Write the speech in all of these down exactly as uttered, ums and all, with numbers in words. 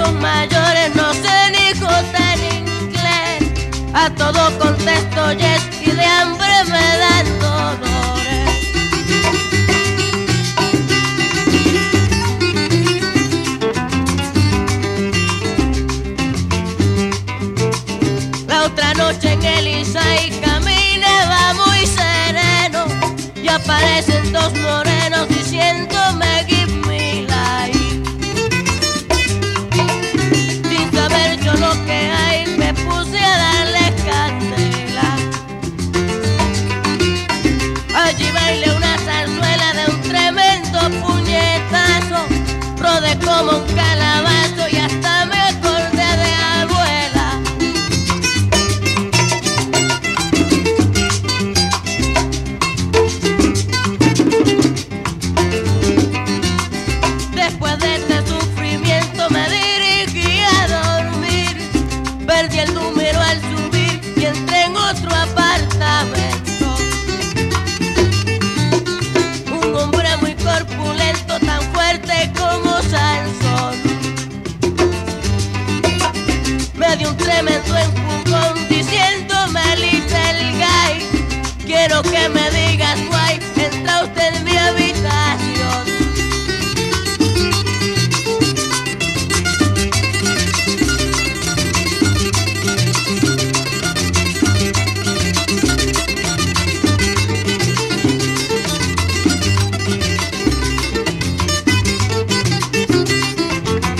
muchachos mayores no sé ni jota ni inglés. A todo contesto yes y de hambre me dan dolores. La otra noche en el Isai caminaba muy sereno y aparecen dos morenos diciéndome give me life. Sin saber yo lo que hay me puse a darles candela. Allí bailé una zarzuela de un tremendo puñetazo, rodé como un calabazo y hasta me acordé de abuela. Después de este sufrimiento me dirigí a dormir. Perdí el número al subir y entré en otro apartamento. Un hombre muy corpulento, tan fuerte como Sansón, me dio un tremendo empujón diciéndome little guy, quiero que me digas why entra usted en mi habitación.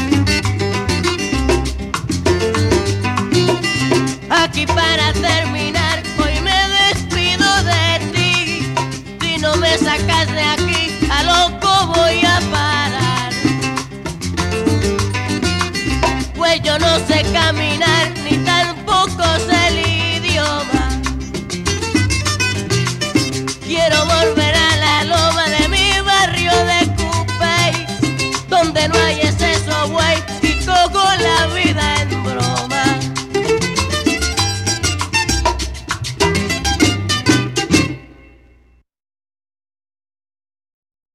Aquí para terminar